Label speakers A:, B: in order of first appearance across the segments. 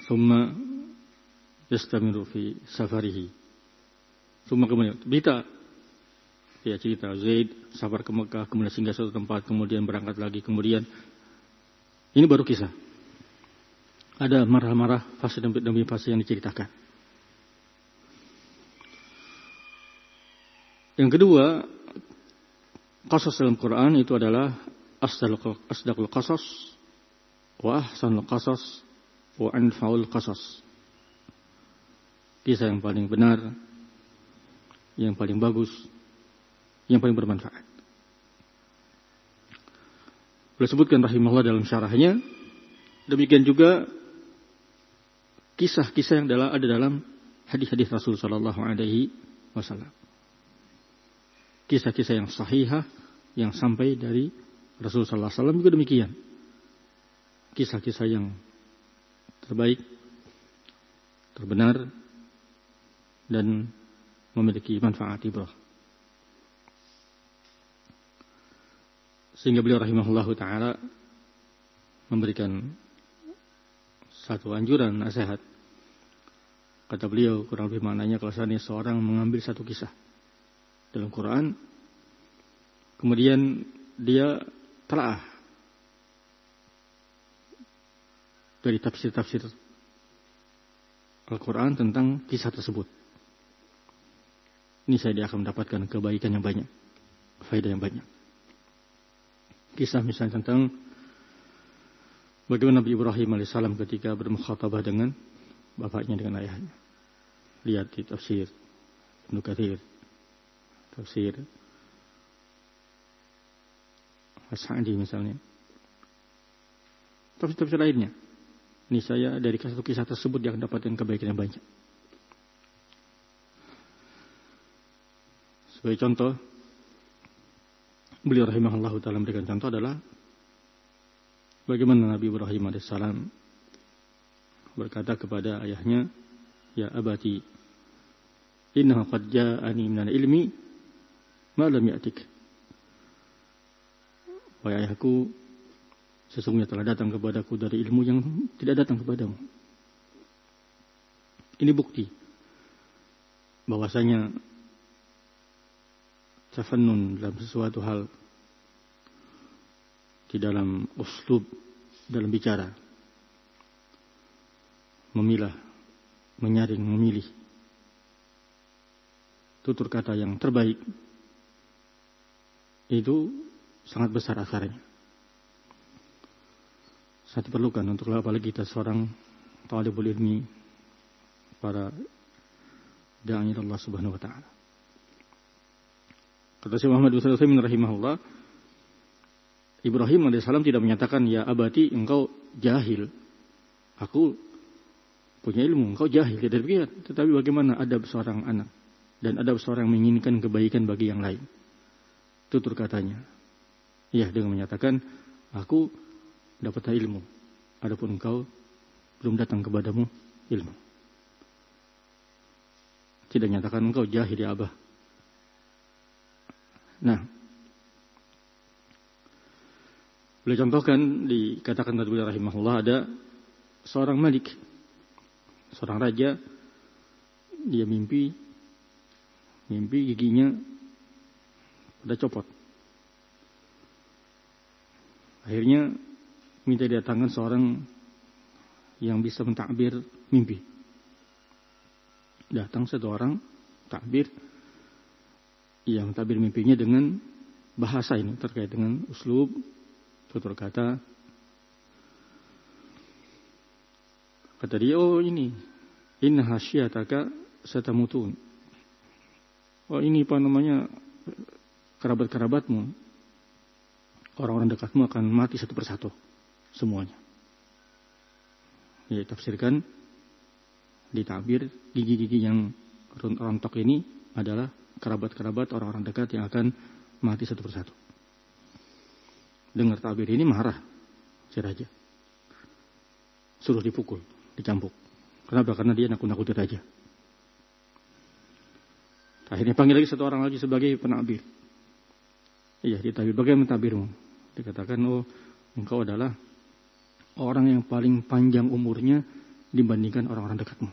A: thumma yastamiru fi safarihi. Thumma kemudian berita, ya cerita Zaid safar ke Mekah, kemudian singgah suatu tempat, kemudian berangkat lagi, kemudian ini baru kisah. Ada marah-marah fase demi fase yang diceritakan. Yang kedua, qasas dalam Quran itu adalah asdaqul qasas wa ahsanul qasas wa anfa'ul qasas. Kisah yang paling benar, yang paling bagus, yang paling bermanfaat. Beliau sebutkan rahimahullah dalam syarahnya, demikian juga kisah-kisah yang ada dalam hadis-hadis Rasul sallallahu alaihi wasallam. Kisah-kisah yang sahihah yang sampai dari Rasul sallallahu alaihi wasallam juga demikian. Kisah-kisah yang terbaik, terbenar, dan memiliki manfaat ibrah. Sehingga beliau rahimahullahu ta'ala memberikan satu anjuran, nasihat. Kata beliau, kurang lebih maknanya kalau seandainya seorang mengambil satu kisah dalam Quran, kemudian dia telaah dari tafsir-tafsir Al-Quran tentang kisah tersebut. Ini dia akan mendapatkan kebaikan yang banyak, faedah yang banyak. Kisah misalnya tentang bagaimana Nabi Ibrahim alaihissalam ketika bermukhatabah dengan bapaknya, dengan ayahnya. Lihat di tafsir Ibnu Katsir, tafsir As-Sa'di misalnya, tafsir lainnya. Ini saya dari satu kisah tersebut yang mendapatkan kebaikan yang banyak. Sebagai contoh, beliau rahimahullah ta'ala memberikan contoh adalah bagaimana Nabi Ibrahim alaihissalam berkata kepada ayahnya, ya abati, innahu qad ja'ani minal ilmi ma lam ya'tik. Wahai ayahku, sesungguhnya telah datang kepadaku dari ilmu yang tidak datang kepadamu. Ini bukti bahwasanya tafannun dalam sesuatu hal, di dalam uslub, dalam bicara, memilah, menyaring, memilih tutur kata yang terbaik, itu sangat besar akarnya. Sangat diperlukan untuk apalagi kita seorang talibul ilmi, para da'i Allah Subhanahu wa taala. Kata Syekh Muhammad bin Shalih Al-Utsaimin rahimahullah, Ibrahim alaihissalam tidak menyatakan, ya abati, engkau jahil, aku punya ilmu, engkau jahil. Tidak demikian. Tetapi bagaimana adab seorang anak dan adab seorang yang menginginkan kebaikan bagi yang lain. Tutur katanya, ya, dengan menyatakan, aku dapat ilmu, adapun engkau belum datang kepadamu ilmu. Tidak menyatakan engkau jahil ya abah. Nah, boleh contohkan, dikatakan oleh beliau rahimahullah, ada seorang malik, seorang raja, dia mimpi giginya pada copot. Akhirnya minta didatangkan seorang yang bisa mentakbir mimpi. Datang satu orang takbir, yang mentakbir mimpinya dengan bahasa ini terkait dengan uslub, tutur kata. Kata dia, oh ini, inna hasyataka satamutun. Oh ini apa namanya, kerabat-kerabatmu, orang-orang dekatmu akan mati satu persatu semuanya. Ya, tafsirkan, ditabir, gigi-gigi yang rontok ini adalah kerabat-kerabat orang-orang dekat yang akan mati satu persatu. Dengar tabir ini marah si raja, suruh dipukul, dicambuk. Kenapa? Karena dia nakut-nakuti raja. Akhirnya panggil lagi satu orang lagi sebagai penakbir. Iya, ditabir. Bagaimana tabirmu? Dikatakan, oh engkau adalah orang yang paling panjang umurnya dibandingkan orang-orang dekatmu.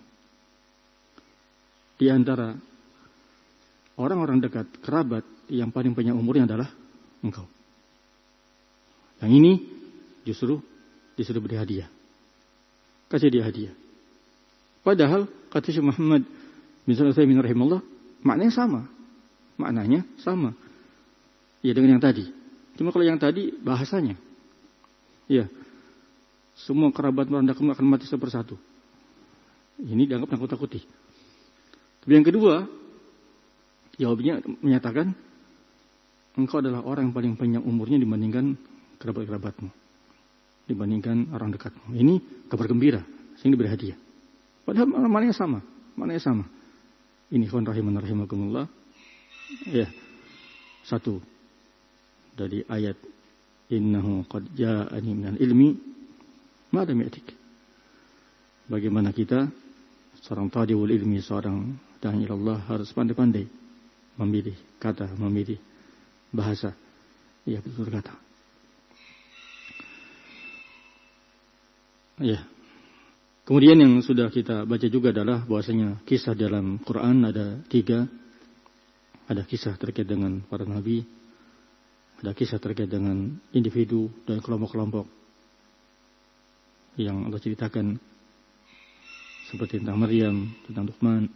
A: Di antara orang-orang dekat, kerabat yang paling panjang umurnya adalah engkau. Yang ini justru disuruh beri hadiah. Kasih dia hadiah. Padahal kata Syekh Muhammad bin Shalih Al-Utsaimin rahimahullah, maknanya sama. Ya dengan yang tadi. Cuma kalau yang tadi bahasanya, ya semua kerabat merendahmu akan mati satu persatu. Ini dianggap nakut-nakuti. Tapi yang kedua, jawabnya menyatakan engkau adalah orang yang paling panjang umurnya dibandingkan kerabat-kerabatmu, dibandingkan orang dekatmu. Ini kabar gembira, sehingga diberi hadiah. Padahal maknanya sama. Ini khon rahiman rahimakumullah. Ya, satu dari ayat innahu qad ja'ani minal ilmi ma lam ya'tik. Bagaimana kita seorang talibul ilmi, seorang da'i ilallah harus pandai-pandai memilih kata, memilih bahasa. Ya, betul kata. Ya. Kemudian yang sudah kita baca juga adalah bahwasanya kisah dalam Quran ada 3. Ada kisah terkait dengan para nabi, ada kisah terkait dengan individu dan kelompok-kelompok yang Allah ceritakan, seperti tentang Maryam, tentang Luqman.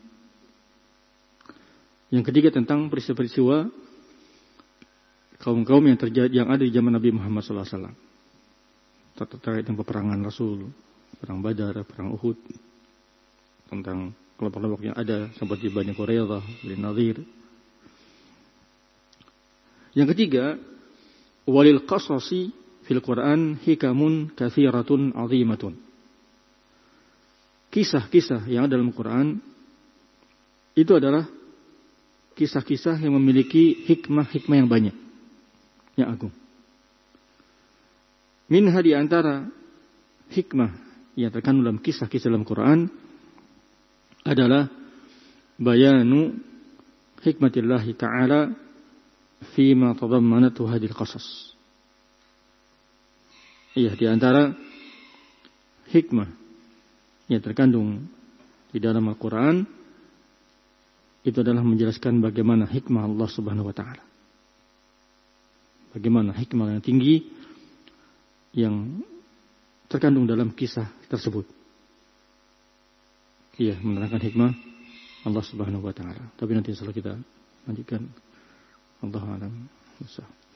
A: Yang ketiga tentang peristiwa-peristiwa kaum-kaum yang ada di zaman Nabi Muhammad SAW, terkait dengan peperangan Rasul, perang Badar, perang Uhud, tentang kelompok-kelompok yang ada seperti Bani Quraidah, Bani Nadir. Yang ketiga, walil qasasi fil Quran hikamun katsiratun 'azimatun. Kisah-kisah yang ada dalam Quran itu adalah kisah-kisah yang memiliki hikmah-hikmah yang banyak, yang agung. Minha di antara hikmah yang terkandung dalam kisah-kisah dalam Quran adalah bayanu hikmatillahi ta'ala fima tadammanatu hadil qasas. Iya, di antara hikmah yang terkandung di dalam Al-Quran itu adalah menjelaskan bagaimana hikmah Allah Subhanahu wa ta'ala. Bagaimana hikmah yang tinggi yang terkandung dalam kisah tersebut. Iya, menerangkan hikmah Allah Subhanahu wa ta'ala. Tapi nanti setelah kita lanjutkan, Allahu a'lam.